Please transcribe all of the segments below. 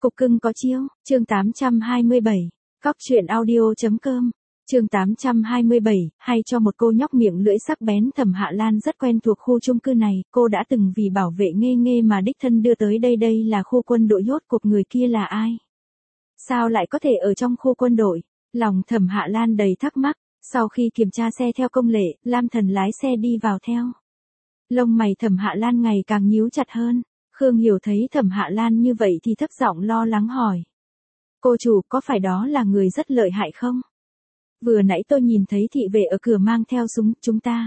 Cục cưng có chiêu, chương 827, Cóc truyện audio.com, chương 827, hay cho một cô nhóc miệng lưỡi sắc bén. Thẩm Hạ Lan rất quen thuộc khu chung cư này, cô đã từng vì bảo vệ Nghê Nghê mà đích thân đưa tới đây. Đây là khu quân đội, rốt cuộc người kia là ai? Sao lại có thể ở trong khu quân đội? Lòng Thẩm Hạ Lan đầy thắc mắc. Sau khi kiểm tra xe theo công lệ, Lam Thần lái xe đi vào theo. Lông mày Thẩm Hạ Lan ngày càng nhíu chặt hơn. Khương Hiểu thấy Thẩm Hạ Lan như vậy thì thấp giọng lo lắng hỏi. Cô chủ, có phải đó là người rất lợi hại không? Vừa nãy tôi nhìn thấy thị vệ ở cửa mang theo súng. Chúng ta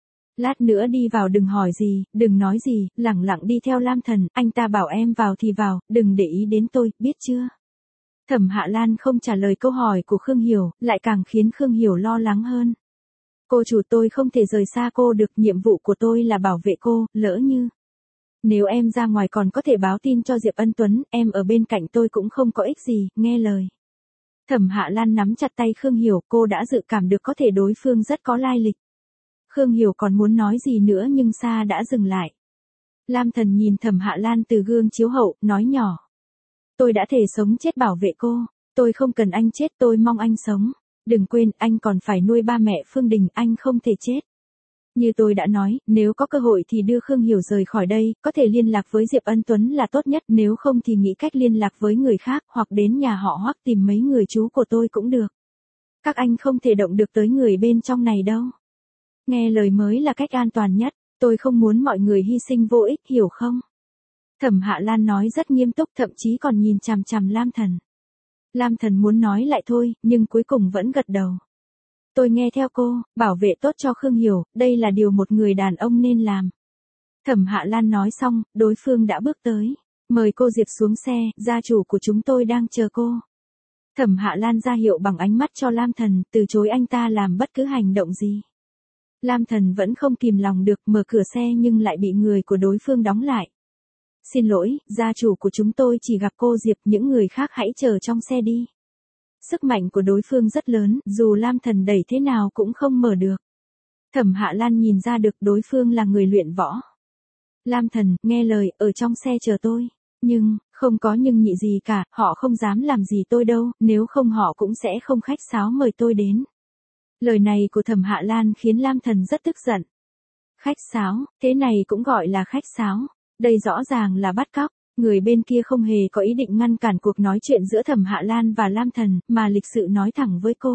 lát nữa đi vào, đừng hỏi gì, đừng nói gì, lẳng lặng đi theo Lam Thần. Anh ta bảo em vào thì vào, đừng để ý đến tôi, biết chưa? Thẩm Hạ Lan không trả lời câu hỏi của Khương Hiểu, lại càng khiến Khương Hiểu lo lắng hơn. Cô chủ, tôi không thể rời xa cô được, nhiệm vụ của tôi là bảo vệ cô, lỡ như nếu em ra ngoài còn có thể báo tin cho Diệp Ân Tuấn, em ở bên cạnh tôi cũng không có ích gì, nghe lời. Thẩm Hạ Lan nắm chặt tay Khương Hiểu, cô đã dự cảm được có thể đối phương rất có lai lịch. Khương Hiểu còn muốn nói gì nữa nhưng Sa đã dừng lại. Lam Thần nhìn Thẩm Hạ Lan từ gương chiếu hậu, nói nhỏ. Tôi đã thề sống chết bảo vệ cô, tôi không cần anh chết, tôi mong anh sống. Đừng quên, anh còn phải nuôi ba mẹ Phương Đình, anh không thể chết. Như tôi đã nói, nếu có cơ hội thì đưa Khương Hiểu rời khỏi đây, có thể liên lạc với Diệp Ân Tuấn là tốt nhất, nếu không thì nghĩ cách liên lạc với người khác, hoặc đến nhà họ Hoắc tìm mấy người chú của tôi cũng được. Các anh không thể động được tới người bên trong này đâu. Nghe lời mới là cách an toàn nhất, tôi không muốn mọi người hy sinh vô ích, hiểu không? Thẩm Hạ Lan nói rất nghiêm túc, thậm chí còn nhìn chằm chằm Lam Thần. Lam Thần muốn nói lại thôi, nhưng cuối cùng vẫn gật đầu. Tôi nghe theo cô, bảo vệ tốt cho Khương Hiểu, đây là điều một người đàn ông nên làm. Thẩm Hạ Lan nói xong, đối phương đã bước tới. Mời cô Diệp xuống xe, gia chủ của chúng tôi đang chờ cô. Thẩm Hạ Lan ra hiệu bằng ánh mắt cho Lam Thần, từ chối anh ta làm bất cứ hành động gì. Lam Thần vẫn không kìm lòng được, mở cửa xe nhưng lại bị người của đối phương đóng lại. Xin lỗi, gia chủ của chúng tôi chỉ gặp cô Diệp, những người khác hãy chờ trong xe đi. Sức mạnh của đối phương rất lớn, dù Lam Thần đẩy thế nào cũng không mở được. Thẩm Hạ Lan nhìn ra được đối phương là người luyện võ. Lam Thần, nghe lời, ở trong xe chờ tôi. Nhưng, không có nhưng nhị gì cả, họ không dám làm gì tôi đâu, nếu không họ cũng sẽ không khách sáo mời tôi đến. Lời này của Thẩm Hạ Lan khiến Lam Thần rất tức giận. Khách sáo, thế này cũng gọi là khách sáo. Đây rõ ràng là bắt cóc. Người bên kia không hề có ý định ngăn cản cuộc nói chuyện giữa Thẩm Hạ Lan và Lam Thần, mà lịch sự nói thẳng với cô.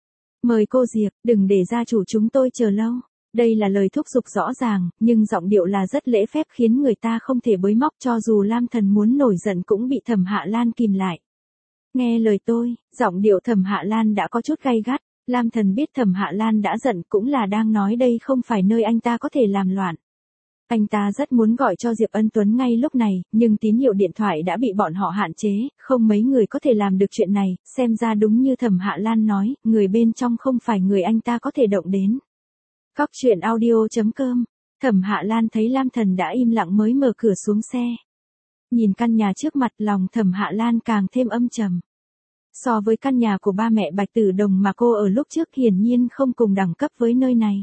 Mời cô Diệp, đừng để gia chủ chúng tôi chờ lâu. Đây là lời thúc giục rõ ràng, nhưng giọng điệu là rất lễ phép khiến người ta không thể bới móc, cho dù Lam Thần muốn nổi giận cũng bị Thẩm Hạ Lan kìm lại. Nghe lời tôi, giọng điệu Thẩm Hạ Lan đã có chút gay gắt. Lam Thần biết Thẩm Hạ Lan đã giận, cũng là đang nói đây không phải nơi anh ta có thể làm loạn. Anh ta rất muốn gọi cho Diệp Ân Tuấn ngay lúc này, nhưng tín hiệu điện thoại đã bị bọn họ hạn chế, không mấy người có thể làm được chuyện này, xem ra đúng như Thẩm Hạ Lan nói, người bên trong không phải người anh ta có thể động đến. Cóc truyện audio.com, Thẩm Hạ Lan thấy Lam Thần đã im lặng mới mở cửa xuống xe. Nhìn căn nhà trước mặt, lòng Thẩm Hạ Lan càng thêm âm trầm. So với căn nhà của ba mẹ Bạch Tử Đồng mà cô ở lúc trước, hiển nhiên không cùng đẳng cấp với nơi này.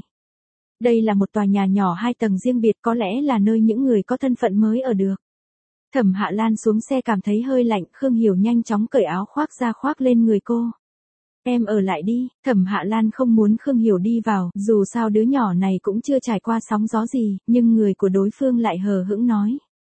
Đây là một tòa nhà nhỏ 2 tầng riêng biệt, có lẽ là nơi những người có thân phận mới ở được. Thẩm Hạ Lan xuống xe cảm thấy hơi lạnh, Khương Hiểu nhanh chóng cởi áo khoác ra khoác lên người cô. Em ở lại đi, Thẩm Hạ Lan không muốn Khương Hiểu đi vào, dù sao đứa nhỏ này cũng chưa trải qua sóng gió gì, nhưng người của đối phương lại hờ hững nói.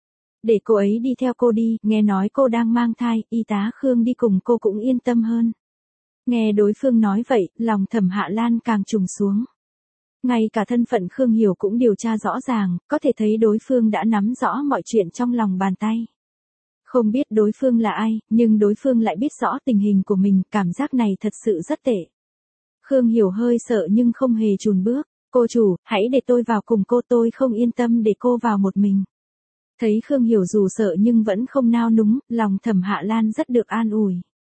Để cô ấy đi theo cô đi, nghe nói cô đang mang thai, y tá Khương đi cùng cô cũng yên tâm hơn. Nghe đối phương nói vậy, lòng Thẩm Hạ Lan càng trùng xuống. Ngay cả thân phận Khương Hiểu cũng điều tra rõ ràng, có thể thấy đối phương đã nắm rõ mọi chuyện trong lòng bàn tay. Không biết đối phương là ai, nhưng đối phương lại biết rõ tình hình của mình, cảm giác này thật sự rất tệ. Khương Hiểu hơi sợ nhưng không hề chùn bước. Cô chủ, hãy để tôi vào cùng cô, tôi không yên tâm để cô vào một mình. Thấy Khương Hiểu dù sợ nhưng vẫn không nao núng, lòng Thẩm Hạ Lan rất được an ủi.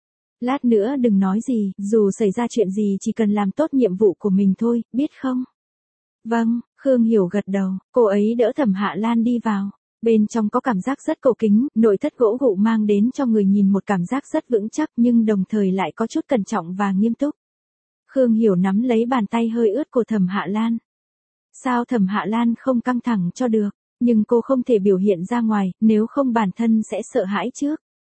Lát nữa đừng nói gì, dù xảy ra chuyện gì chỉ cần làm tốt nhiệm vụ của mình thôi, biết không? Vâng, Khương Hiểu gật đầu, cô ấy đỡ Thẩm Hạ Lan đi vào. Bên trong có cảm giác rất cổ kính, nội thất gỗ gụ mang đến cho người nhìn một cảm giác rất vững chắc nhưng đồng thời lại có chút cẩn trọng và nghiêm túc. Khương Hiểu nắm lấy bàn tay hơi ướt của Thẩm Hạ Lan. Sao Thẩm Hạ Lan không căng thẳng cho được, nhưng cô không thể biểu hiện ra ngoài, nếu không bản thân sẽ sợ hãi trước.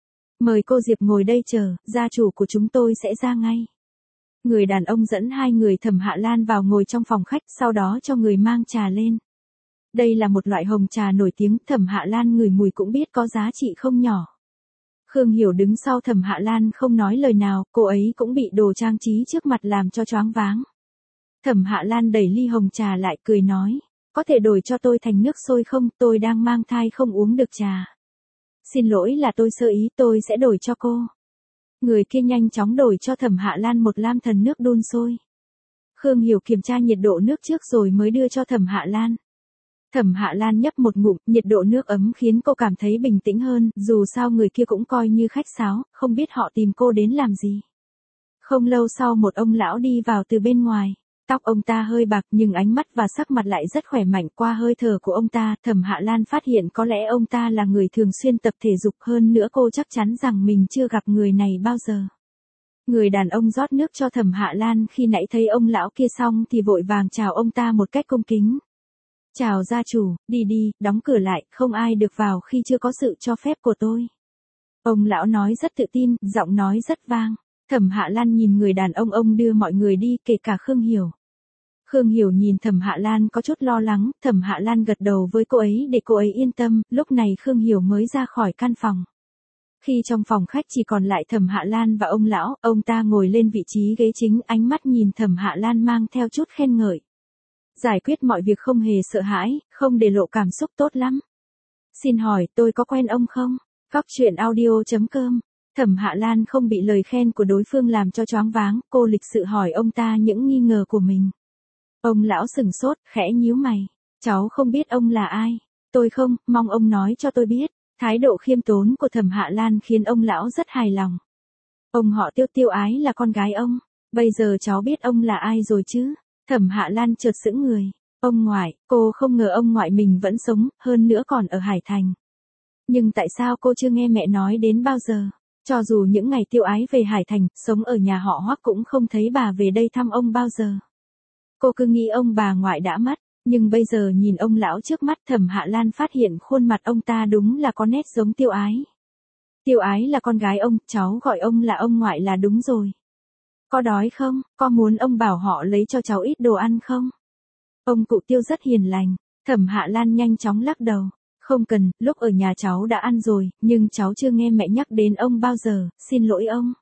Mời cô Diệp ngồi đây chờ, gia chủ của chúng tôi sẽ ra ngay. Người đàn ông dẫn hai người Thẩm Hạ Lan vào ngồi trong phòng khách, sau đó cho người mang trà lên. Đây là một loại hồng trà nổi tiếng, Thẩm Hạ Lan ngửi mùi cũng biết có giá trị không nhỏ. Khương Hiểu đứng sau Thẩm Hạ Lan không nói lời nào, cô ấy cũng bị đồ trang trí trước mặt làm cho choáng váng. Thẩm Hạ Lan đẩy ly hồng trà lại cười nói, có thể đổi cho tôi thành nước sôi không, tôi đang mang thai không uống được trà. Xin lỗi là tôi sơ ý, tôi sẽ đổi cho cô. Người kia nhanh chóng đổi cho Thẩm Hạ Lan một lam thần nước đun sôi. Khương Hiểu kiểm tra nhiệt độ nước trước rồi mới đưa cho Thẩm Hạ Lan. Thẩm Hạ Lan nhấp một ngụm, nhiệt độ nước ấm khiến cô cảm thấy bình tĩnh hơn, dù sao người kia cũng coi như khách sáo, không biết họ tìm cô đến làm gì. Không lâu sau một ông lão đi vào từ bên ngoài. Tóc ông ta hơi bạc nhưng ánh mắt và sắc mặt lại rất khỏe mạnh, qua hơi thở của ông ta, Thẩm Hạ Lan phát hiện có lẽ ông ta là người thường xuyên tập thể dục, hơn nữa cô chắc chắn rằng mình chưa gặp người này bao giờ. Người đàn ông rót nước cho Thẩm Hạ Lan, khi nãy thấy ông lão kia xong thì vội vàng chào ông ta một cách cung kính. Chào gia chủ, đi đi, đóng cửa lại, không ai được vào khi chưa có sự cho phép của tôi. Ông lão nói rất tự tin, giọng nói rất vang. Thẩm Hạ Lan nhìn người đàn ông đưa mọi người đi, kể cả Khương Hiểu. Khương Hiểu nhìn Thẩm Hạ Lan có chút lo lắng, Thẩm Hạ Lan gật đầu với cô ấy để cô ấy yên tâm, lúc này Khương Hiểu mới ra khỏi căn phòng. Khi trong phòng khách chỉ còn lại Thẩm Hạ Lan và ông lão, ông ta ngồi lên vị trí ghế chính, ánh mắt nhìn Thẩm Hạ Lan mang theo chút khen ngợi. Giải quyết mọi việc không hề sợ hãi, không để lộ cảm xúc, tốt lắm. Xin hỏi, tôi có quen ông không? Góc truyện audio.com. Thẩm Hạ Lan không bị lời khen của đối phương làm cho choáng váng, cô lịch sự hỏi ông ta những nghi ngờ của mình. Ông lão sừng sốt, khẽ nhíu mày. Cháu không biết ông là ai. Tôi không, mong ông nói cho tôi biết. Thái độ khiêm tốn của Thẩm Hạ Lan khiến ông lão rất hài lòng. Ông họ Tiêu, Tiêu Ái là con gái ông. Bây giờ cháu biết ông là ai rồi chứ? Thẩm Hạ Lan chợt sững người. Ông ngoại, cô không ngờ ông ngoại mình vẫn sống, hơn nữa còn ở Hải Thành. Nhưng tại sao cô chưa nghe mẹ nói đến bao giờ? Cho dù những ngày Tiêu Ái về Hải Thành, sống ở nhà họ Hoắc cũng không thấy bà về đây thăm ông bao giờ. Cô cứ nghĩ ông bà ngoại đã mất, nhưng bây giờ nhìn ông lão trước mắt, Thẩm Hạ Lan phát hiện khuôn mặt ông ta đúng là có nét giống Tiêu Ái. Tiêu Ái là con gái ông, cháu gọi ông là ông ngoại là đúng rồi. Có đói không? Có muốn ông bảo họ lấy cho cháu ít đồ ăn không? Ông cụ Tiêu rất hiền lành. Thẩm Hạ Lan nhanh chóng lắc đầu. Không cần, lúc ở nhà cháu đã ăn rồi, nhưng cháu chưa nghe mẹ nhắc đến ông bao giờ, xin lỗi ông.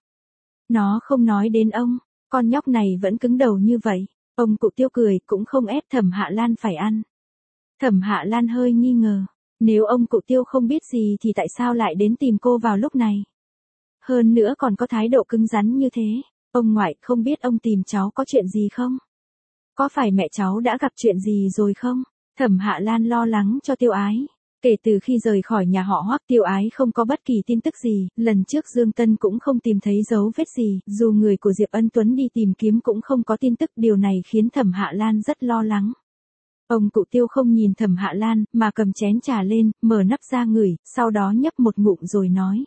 Nó không nói đến ông, con nhóc này vẫn cứng đầu như vậy. Ông cụ Tiêu cười, cũng không ép Thẩm Hạ Lan phải ăn. Thẩm Hạ Lan hơi nghi ngờ. Nếu ông cụ Tiêu không biết gì thì tại sao lại đến tìm cô vào lúc này? Hơn nữa còn có thái độ cứng rắn như thế. Ông ngoại, không biết ông tìm cháu có chuyện gì không? Có phải mẹ cháu đã gặp chuyện gì rồi không? Thẩm Hạ Lan lo lắng cho Tiêu Ái. Kể từ khi rời khỏi nhà họ Hoắc, Tiêu Ái không có bất kỳ tin tức gì, lần trước Dương Tân cũng không tìm thấy dấu vết gì, dù người của Diệp Ân Tuấn đi tìm kiếm cũng không có tin tức, điều này khiến Thẩm Hạ Lan rất lo lắng. Ông cụ Tiêu không nhìn Thẩm Hạ Lan, mà cầm chén trà lên, mở nắp ra ngửi, sau đó nhấp một ngụm rồi nói.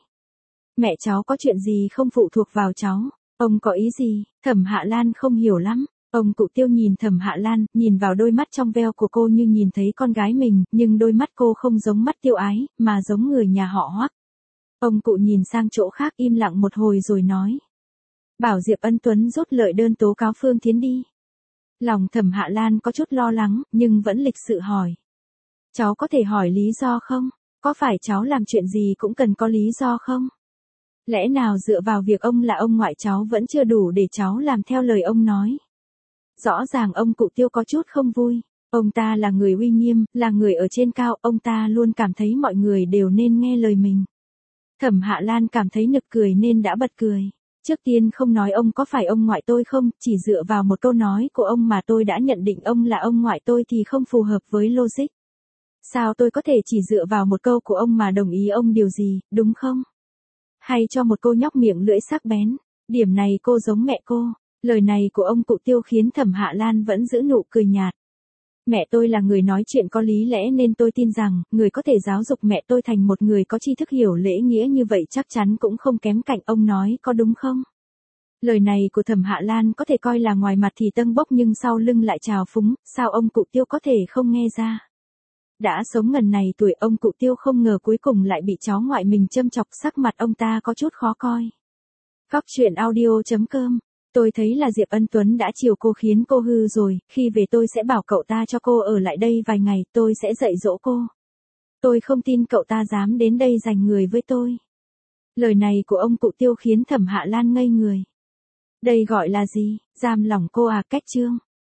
Mẹ cháu có chuyện gì không phụ thuộc vào cháu, ông có ý gì? Thẩm Hạ Lan không hiểu lắm. Ông cụ Tiêu nhìn Thẩm Hạ Lan, nhìn vào đôi mắt trong veo của cô như nhìn thấy con gái mình, nhưng đôi mắt cô không giống mắt Tiêu Ái, mà giống người nhà họ Hoắc. Ông cụ nhìn sang chỗ khác im lặng một hồi rồi nói. Bảo Diệp Ân Tuấn rút lợi đơn tố cáo Phương Thiến đi. Lòng Thẩm Hạ Lan có chút lo lắng, nhưng vẫn lịch sự hỏi. Cháu có thể hỏi lý do không? Có phải cháu làm chuyện gì cũng cần có lý do không? Lẽ nào dựa vào việc ông là ông ngoại cháu vẫn chưa đủ để cháu làm theo lời ông nói? Rõ ràng ông cụ Tiêu có chút không vui. Ông ta là người uy nghiêm, là người ở trên cao, ông ta luôn cảm thấy mọi người đều nên nghe lời mình. Thẩm Hạ Lan cảm thấy nực cười nên đã bật cười. Trước tiên không nói ông có phải ông ngoại tôi không, chỉ dựa vào một câu nói của ông mà tôi đã nhận định ông là ông ngoại tôi thì không phù hợp với logic. Sao tôi có thể chỉ dựa vào một câu của ông mà đồng ý ông điều gì, đúng không? Hay cho một cô nhóc miệng lưỡi sắc bén, điểm này cô giống mẹ cô. Lời này của ông cụ Tiêu khiến Thẩm Hạ Lan vẫn giữ nụ cười nhạt. Mẹ tôi là người nói chuyện có lý lẽ nên tôi tin rằng, người có thể giáo dục mẹ tôi thành một người có tri thức hiểu lễ nghĩa như vậy chắc chắn cũng không kém cạnh ông nói có đúng không? Lời này của Thẩm Hạ Lan có thể coi là ngoài mặt thì tâng bốc nhưng sau lưng lại trào phúng, sao ông cụ Tiêu có thể không nghe ra? Đã sống ngần này tuổi ông cụ Tiêu không ngờ cuối cùng lại bị cháu ngoại mình châm chọc, sắc mặt ông ta có chút khó coi. Cóc truyện audio.com. Tôi thấy là Diệp Ân Tuấn đã chiều cô khiến cô hư rồi, khi về tôi sẽ bảo cậu ta cho cô ở lại đây vài ngày, tôi sẽ dạy dỗ cô. Tôi không tin cậu ta dám đến đây giành người với tôi. Lời này của ông cụ Tiêu khiến Thẩm Hạ Lan ngây người. Đây gọi là gì, giam lỏng cô à? Cách chương